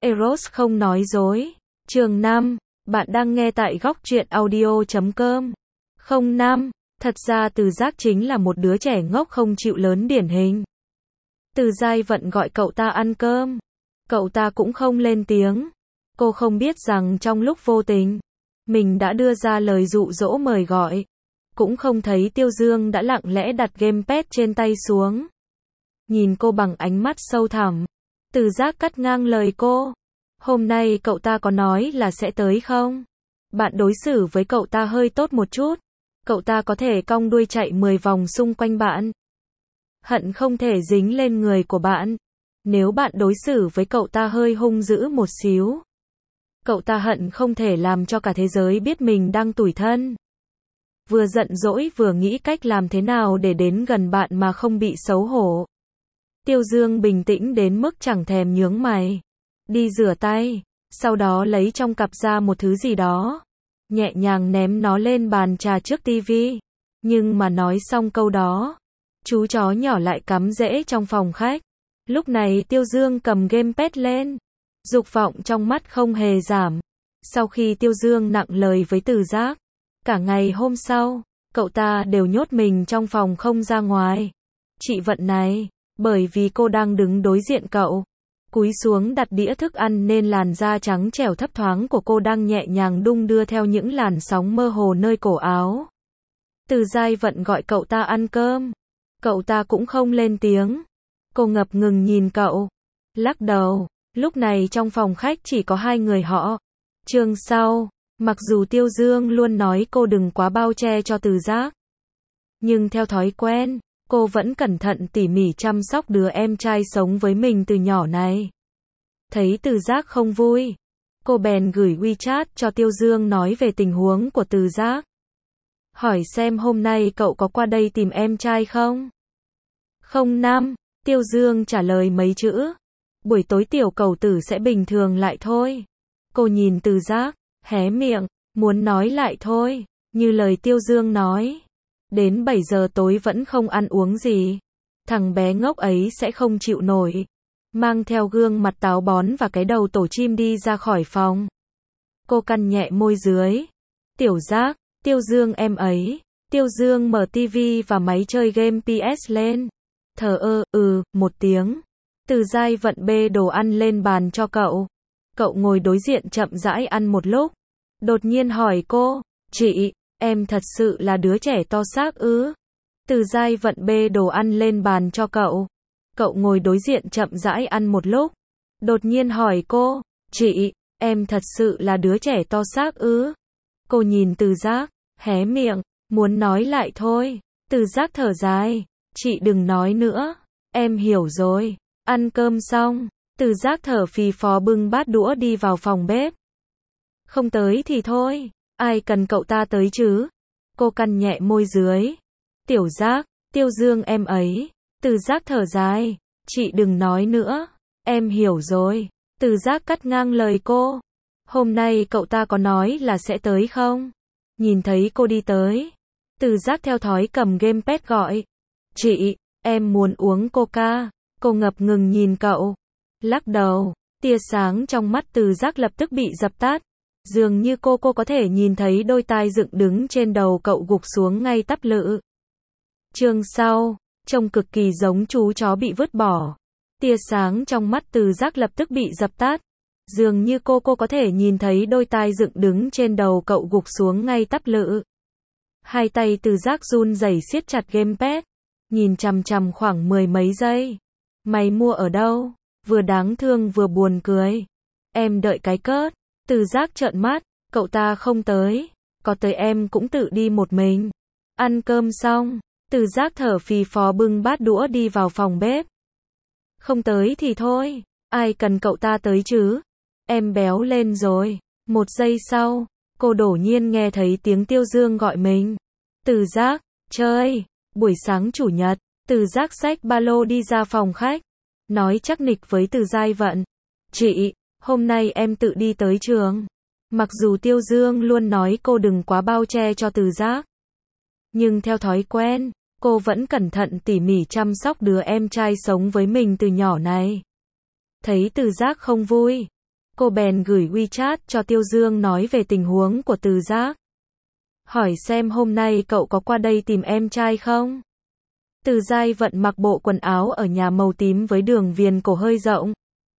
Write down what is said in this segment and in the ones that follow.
Eros không nói dối. Chương 5. Bạn đang nghe tại góc truyện audio.com. 05. Thật ra Từ Giác chính là một đứa trẻ ngốc không chịu lớn điển hình. Từ Giai Vận gọi cậu ta ăn cơm. Cậu ta cũng không lên tiếng. Cô không biết rằng trong lúc vô tình, mình đã đưa ra lời dụ dỗ mời gọi. Cũng không thấy Tiêu Dương đã lặng lẽ đặt gamepad trên tay xuống. Nhìn cô bằng ánh mắt sâu thẳm. Từ Giác cắt ngang lời cô. Hôm nay cậu ta có nói là sẽ tới không? Bạn đối xử với cậu ta hơi tốt một chút. Cậu ta có thể cong đuôi chạy 10 vòng xung quanh bạn. Hận không thể dính lên người của bạn. Nếu bạn đối xử với cậu ta hơi hung dữ một xíu. Cậu ta hận không thể làm cho cả thế giới biết mình đang tủi thân. Vừa giận dỗi vừa nghĩ cách làm thế nào để đến gần bạn mà không bị xấu hổ. Tiêu Dương bình tĩnh đến mức chẳng thèm nhướng mày. Đi rửa tay, sau đó lấy trong cặp ra một thứ gì đó. Nhẹ nhàng ném nó lên bàn trà trước tivi. Nhưng mà nói xong câu đó, chú chó nhỏ lại cắm rễ trong phòng khách. Lúc này Tiêu Dương cầm gamepad lên. Dục vọng trong mắt không hề giảm. Sau khi Tiêu Dương nặng lời với Từ Giác, cả ngày hôm sau, cậu ta đều nhốt mình trong phòng không ra ngoài. Chị Vận này, bởi vì cô đang đứng đối diện cậu, cúi xuống đặt đĩa thức ăn nên làn da trắng trẻo thấp thoáng của cô đang nhẹ nhàng đung đưa theo những làn sóng mơ hồ nơi cổ áo. Từ Giai Vận gọi cậu ta ăn cơm. Cậu ta cũng không lên tiếng. Cô ngập ngừng nhìn cậu. Lắc đầu. Lúc này trong phòng khách chỉ có hai người họ. Chương sau. Mặc dù Tiêu Dương luôn nói cô đừng quá bao che cho Từ Giác. Nhưng theo thói quen, cô vẫn cẩn thận tỉ mỉ chăm sóc đứa em trai sống với mình từ nhỏ này. Thấy Từ Giác không vui, cô bèn gửi WeChat cho Tiêu Dương nói về tình huống của Từ Giác. Hỏi xem hôm nay cậu có qua đây tìm em trai không? 05. Tiêu Dương trả lời mấy chữ. Buổi tối tiểu cầu tử sẽ bình thường lại thôi. Cô nhìn Từ Giác, hé miệng, muốn nói lại thôi, như lời Tiêu Dương nói. Đến 7 giờ tối vẫn không ăn uống gì. Thằng bé ngốc ấy sẽ không chịu nổi. Mang theo gương mặt táo bón và cái đầu tổ chim đi ra khỏi phòng. Cô cắn nhẹ môi dưới. Tiểu Giác, Tiêu Dương em ấy. Tiêu Dương mở tivi và máy chơi game PS lên. Thờ một tiếng. Từ Giai Vận bê đồ ăn lên bàn cho cậu. Cậu ngồi đối diện chậm rãi ăn một lúc. Đột nhiên hỏi cô, chị, em thật sự là đứa trẻ to xác ư? Từ Giai Vận bê đồ ăn lên bàn cho cậu. Cậu ngồi đối diện chậm rãi ăn một lúc. Đột nhiên hỏi cô, chị, em thật sự là đứa trẻ to xác ư? Cô nhìn Từ Giác, hé miệng, muốn nói lại thôi. Từ Giác thở dài, chị đừng nói nữa, em hiểu rồi. Ăn cơm xong, Từ Giác thở phì phò bưng bát đũa đi vào phòng bếp. Không tới thì thôi, ai cần cậu ta tới chứ? Cô cắn nhẹ môi dưới. Tiểu Giác, Tiêu Dương em ấy. Từ Giác thở dài, chị đừng nói nữa, em hiểu rồi. Từ Giác cắt ngang lời cô. Hôm nay cậu ta có nói là sẽ tới không? Nhìn thấy cô đi tới, Từ Giác theo thói cầm gamepad gọi. Chị, em muốn uống coca. Cô ngập ngừng nhìn cậu. Lắc đầu, tia sáng trong mắt Từ Giác lập tức bị dập tắt. Dường như cô có thể nhìn thấy đôi tai dựng đứng trên đầu cậu gục xuống ngay tắp lự. Chương sau, trông cực kỳ giống chú chó bị vứt bỏ. Tia sáng trong mắt Từ Giác lập tức bị dập tắt. Dường như cô có thể nhìn thấy đôi tai dựng đứng trên đầu cậu gục xuống ngay tắp lự. Hai tay Từ Giác run rẩy siết chặt gamepad. Nhìn chằm chằm khoảng 10 mấy giây. Mày mua ở đâu? Vừa đáng thương vừa buồn cười. Em đợi cái cớt. Từ Giác trợn mắt, cậu ta không tới. Có tới em cũng tự đi một mình. Ăn cơm xong, Từ Giác thở phì phò bưng bát đũa đi vào phòng bếp. Không tới thì thôi, ai cần cậu ta tới chứ? Em béo lên rồi. Một giây sau, cô đột nhiên nghe thấy tiếng Tiêu Dương gọi mình. Từ Giác, chơi. Buổi sáng chủ nhật, Từ Giác xách ba lô đi ra phòng khách. Nói chắc nịch với Từ Giai Vận. Chị, hôm nay em tự đi tới trường. Mặc dù Tiêu Dương luôn nói cô đừng quá bao che cho Từ Giác. Nhưng theo thói quen, cô vẫn cẩn thận tỉ mỉ chăm sóc đứa em trai sống với mình từ nhỏ này. Thấy Từ Giác không vui, Cô bèn gửi WeChat cho Tiêu Dương nói về tình huống của Từ Giác. Hỏi xem hôm nay cậu có qua đây tìm em trai không? Từ Giai Vận mặc bộ quần áo ở nhà màu tím với đường viền cổ hơi rộng.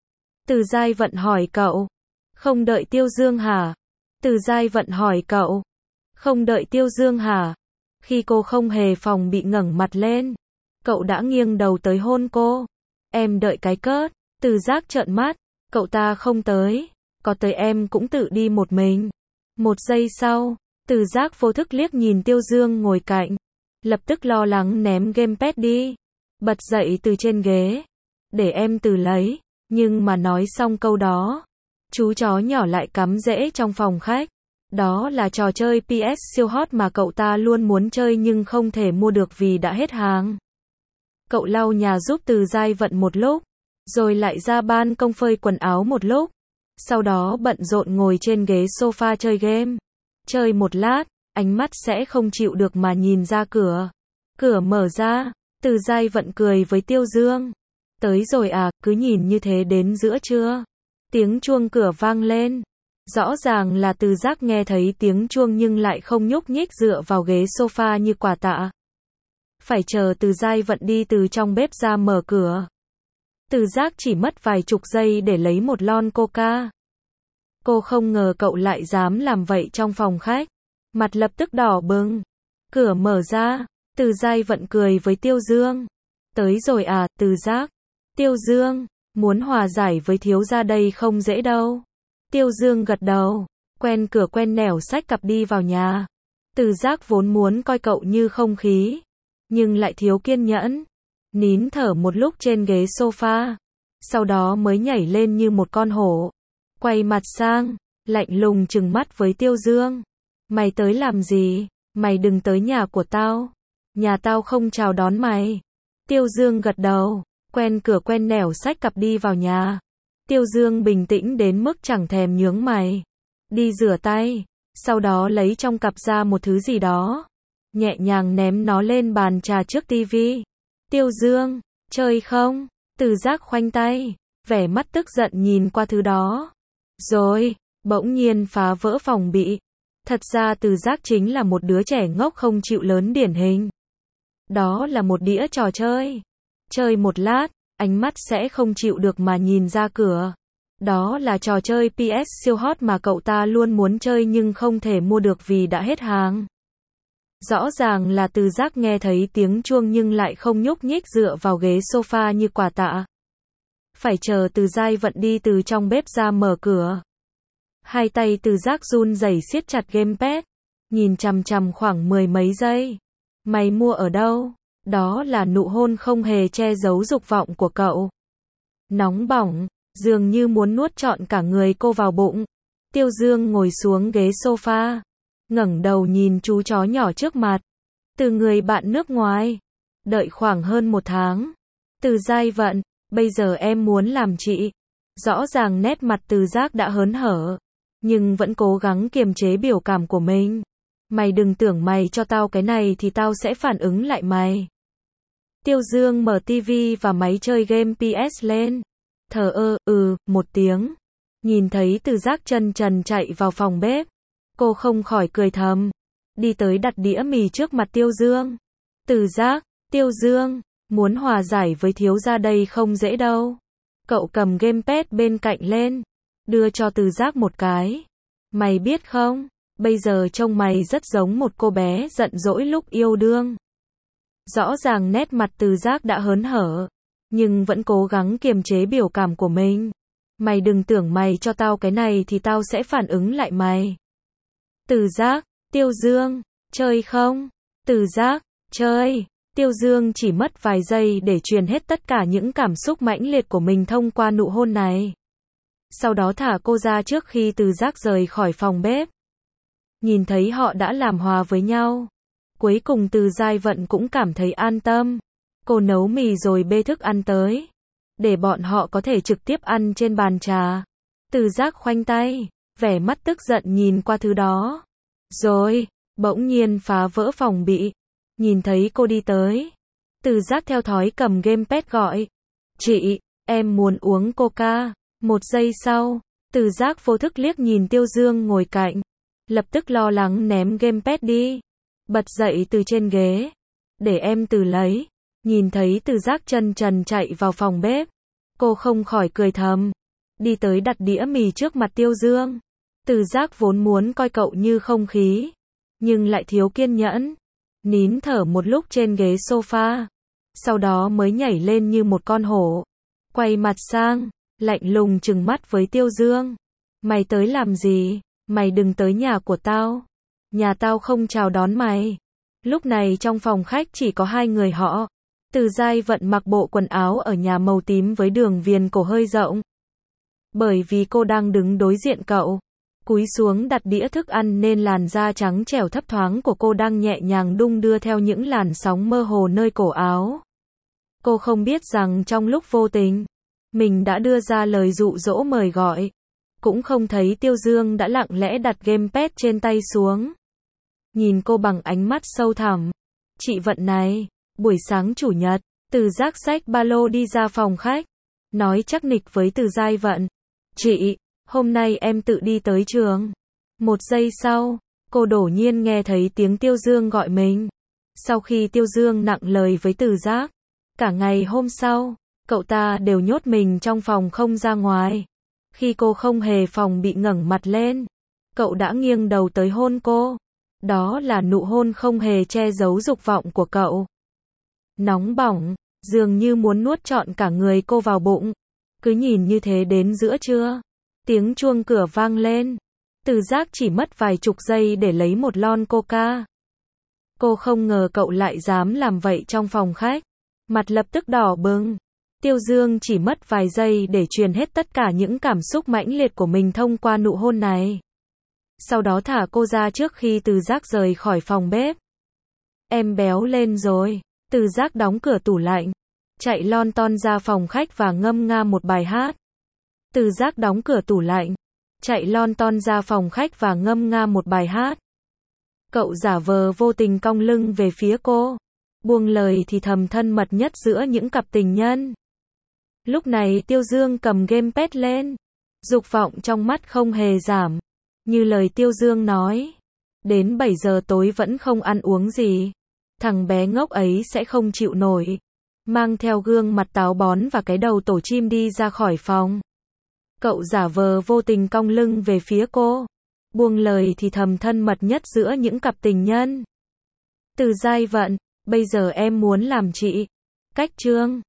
Từ Giai Vận hỏi cậu. Không đợi Tiêu Dương hả? Từ Giai Vận hỏi cậu. Không đợi Tiêu Dương hả? Khi cô không hề phòng bị ngẩng mặt lên, cậu đã nghiêng đầu tới hôn cô. Em đợi cái cớt. Từ Giác trợn mắt. Cậu ta không tới. Có tới em cũng tự đi một mình. Một giây sau, Từ Giác vô thức liếc nhìn Tiêu Dương ngồi cạnh. Lập tức lo lắng ném gamepad đi. Bật dậy từ trên ghế. Để em từ lấy. Nhưng mà nói xong câu đó, chú chó nhỏ lại cắm rễ trong phòng khách. Đó là trò chơi PS siêu hot mà cậu ta luôn muốn chơi nhưng không thể mua được vì đã hết hàng. Cậu lau nhà giúp Từ Giai Vận một lúc, rồi lại ra ban công phơi quần áo một lúc. Sau đó bận rộn ngồi trên ghế sofa chơi game. Chơi một lát, ánh mắt sẽ không chịu được mà nhìn ra cửa. Cửa mở ra, Từ Giai Vận cười với Tiêu Dương. Tới rồi à, cứ nhìn như thế đến giữa trưa. Tiếng chuông cửa vang lên. Rõ ràng là Từ Giác nghe thấy tiếng chuông nhưng lại không nhúc nhích dựa vào ghế sofa như quà tạ. Phải chờ Từ Giai Vận đi từ trong bếp ra mở cửa. Từ Giác chỉ mất vài chục giây để lấy một lon coca. Cô không ngờ cậu lại dám làm vậy trong phòng khách. Mặt lập tức đỏ bừng. Cửa mở ra, Từ Giai Vận cười với Tiêu Dương. Tới rồi à, Từ Giác. Tiêu Dương, muốn hòa giải với thiếu gia đây không dễ đâu. Tiêu Dương gật đầu, quen cửa quen nẻo xách cặp đi vào nhà. Từ Giác vốn muốn coi cậu như không khí, nhưng lại thiếu kiên nhẫn. Nín thở một lúc trên ghế sofa, sau đó mới nhảy lên như một con hổ. Quay mặt sang, lạnh lùng trừng mắt với Tiêu Dương. Mày tới làm gì? Mày đừng tới nhà của tao. Nhà tao không chào đón mày. Tiêu Dương gật đầu, quen cửa quen nẻo xách cặp đi vào nhà. Tiêu Dương bình tĩnh đến mức chẳng thèm nhướng mày. Đi rửa tay, sau đó lấy trong cặp ra một thứ gì đó. Nhẹ nhàng ném nó lên bàn trà trước tivi. Tiêu Dương, chơi không? Từ Giác khoanh tay, vẻ mắt tức giận nhìn qua thứ đó. Rồi, bỗng nhiên phá vỡ phòng bị. Thật ra Từ Giác chính là một đứa trẻ ngốc không chịu lớn điển hình. Đó là một đĩa trò chơi. Chơi một lát, ánh mắt sẽ không chịu được mà nhìn ra cửa. Đó là trò chơi PS siêu hot mà cậu ta luôn muốn chơi nhưng không thể mua được vì đã hết hàng. Rõ ràng là Từ Giác nghe thấy tiếng chuông nhưng lại không nhúc nhích dựa vào ghế sofa như quà tạ. Phải chờ Từ Giai Vận đi từ trong bếp ra mở cửa. Hai tay Từ Giác run rẩy siết chặt gamepad, nhìn chằm chằm khoảng 10 mấy giây. Mày mua ở đâu? Đó là nụ hôn không hề che giấu dục vọng của cậu. Nóng bỏng, dường như muốn nuốt trọn cả người cô vào bụng. Tiêu Dương ngồi xuống ghế sofa, ngẩng đầu nhìn chú chó nhỏ trước mặt. Từ người bạn nước ngoài. Đợi khoảng hơn 1 tháng. Từ Giai Vận, bây giờ em muốn làm chị. Rõ ràng nét mặt Từ Giác đã hớn hở, nhưng vẫn cố gắng kiềm chế biểu cảm của mình. Mày đừng tưởng mày cho tao cái này thì tao sẽ phản ứng lại mày. Tiêu Dương mở tivi và máy chơi game PS lên. Thờ một tiếng. Nhìn thấy Từ Giác chân trần chạy vào phòng bếp. Cô không khỏi cười thầm. Đi tới đặt đĩa mì trước mặt Tiêu Dương. Từ Giác, Tiêu Dương, muốn hòa giải với thiếu gia đây không dễ đâu. Cậu cầm gamepad bên cạnh lên. Đưa cho Từ Giác một cái. Mày biết không, bây giờ trông mày rất giống một cô bé giận dỗi lúc yêu đương. Rõ ràng nét mặt Từ Giác đã hớn hở, nhưng vẫn cố gắng kiềm chế biểu cảm của mình. Mày đừng tưởng mày cho tao cái này thì tao sẽ phản ứng lại mày. Từ Giác, Tiêu Dương, chơi không? Từ Giác, chơi. Tiêu Dương chỉ mất vài giây để truyền hết tất cả những cảm xúc mãnh liệt của mình thông qua nụ hôn này. Sau đó thả cô ra trước khi Từ Giác rời khỏi phòng bếp. Nhìn thấy họ đã làm hòa với nhau. Cuối cùng Từ Giai Vận cũng cảm thấy an tâm. Cô nấu mì rồi bê thức ăn tới. Để bọn họ có thể trực tiếp ăn trên bàn trà. Từ Giác khoanh tay, vẻ mắt tức giận nhìn qua thứ đó. Rồi, bỗng nhiên phá vỡ phòng bị. Nhìn thấy cô đi tới. Từ Giác theo thói cầm gamepad gọi. Chị, em muốn uống coca. Một giây sau, Từ Giác vô thức liếc nhìn Tiêu Dương ngồi cạnh, lập tức lo lắng ném gamepad đi, bật dậy từ trên ghế, để em Từ lấy. Nhìn thấy Từ Giác chân trần chạy vào phòng bếp, cô không khỏi cười thầm, đi tới đặt đĩa mì trước mặt Tiêu Dương. Từ Giác vốn muốn coi cậu như không khí, nhưng lại thiếu kiên nhẫn, nín thở một lúc trên ghế sofa, sau đó mới nhảy lên như một con hổ, quay mặt sang, lạnh lùng trừng mắt với Tiêu Dương. Mày tới làm gì? Mày đừng tới nhà của tao. Nhà tao không chào đón mày. Lúc này trong phòng khách chỉ có hai người họ. Từ Giai Vận mặc bộ quần áo ở nhà màu tím với đường viền cổ hơi rộng. Bởi vì cô đang đứng đối diện cậu, cúi xuống đặt đĩa thức ăn nên làn da trắng trẻo thấp thoáng của cô đang nhẹ nhàng đung đưa theo những làn sóng mơ hồ nơi cổ áo. Cô không biết rằng trong lúc vô tình, mình đã đưa ra lời dụ dỗ mời gọi. Cũng không thấy Tiêu Dương đã lặng lẽ đặt gamepad trên tay xuống. Nhìn cô bằng ánh mắt sâu thẳm. Chị Vận này, buổi sáng chủ nhật, Từ Giác xách ba lô đi ra phòng khách, nói chắc nịch với Từ Giai Vận. Chị, hôm nay em tự đi tới trường. Một giây sau, cô đột nhiên nghe thấy tiếng Tiêu Dương gọi mình. Sau khi Tiêu Dương nặng lời với Từ Giác, cả ngày hôm sau, cậu ta đều nhốt mình trong phòng không ra ngoài. Khi cô không hề phòng bị ngẩng mặt lên, cậu đã nghiêng đầu tới hôn cô. Đó là nụ hôn không hề che giấu dục vọng của cậu. Nóng bỏng, dường như muốn nuốt trọn cả người cô vào bụng. Cứ nhìn như thế đến giữa trưa, tiếng chuông cửa vang lên. Từ Giác chỉ mất vài chục giây để lấy một lon coca. Cô không ngờ cậu lại dám làm vậy trong phòng khách. Mặt lập tức đỏ bừng. Tiêu Dương chỉ mất vài giây để truyền hết tất cả những cảm xúc mãnh liệt của mình thông qua nụ hôn này. Sau đó thả cô ra trước khi Từ Giác rời khỏi phòng bếp. Em béo lên rồi. Từ Giác đóng cửa tủ lạnh, chạy lon ton ra phòng khách và ngâm nga một bài hát. Từ Giác đóng cửa tủ lạnh, chạy lon ton ra phòng khách và ngâm nga một bài hát. Cậu giả vờ vô tình cong lưng về phía cô, buông lời thì thầm thân mật nhất giữa những cặp tình nhân. Lúc này Tiêu Dương cầm gamepad lên, dục vọng trong mắt không hề giảm. Như lời Tiêu Dương nói, đến 7 giờ tối vẫn không ăn uống gì. Thằng bé ngốc ấy sẽ không chịu nổi. Mang theo gương mặt táo bón và cái đầu tổ chim đi ra khỏi phòng. Cậu giả vờ vô tình cong lưng về phía cô, buông lời thì thầm thân mật nhất giữa những cặp tình nhân. Từ Giai Vận, bây giờ em muốn làm chị. Cách chương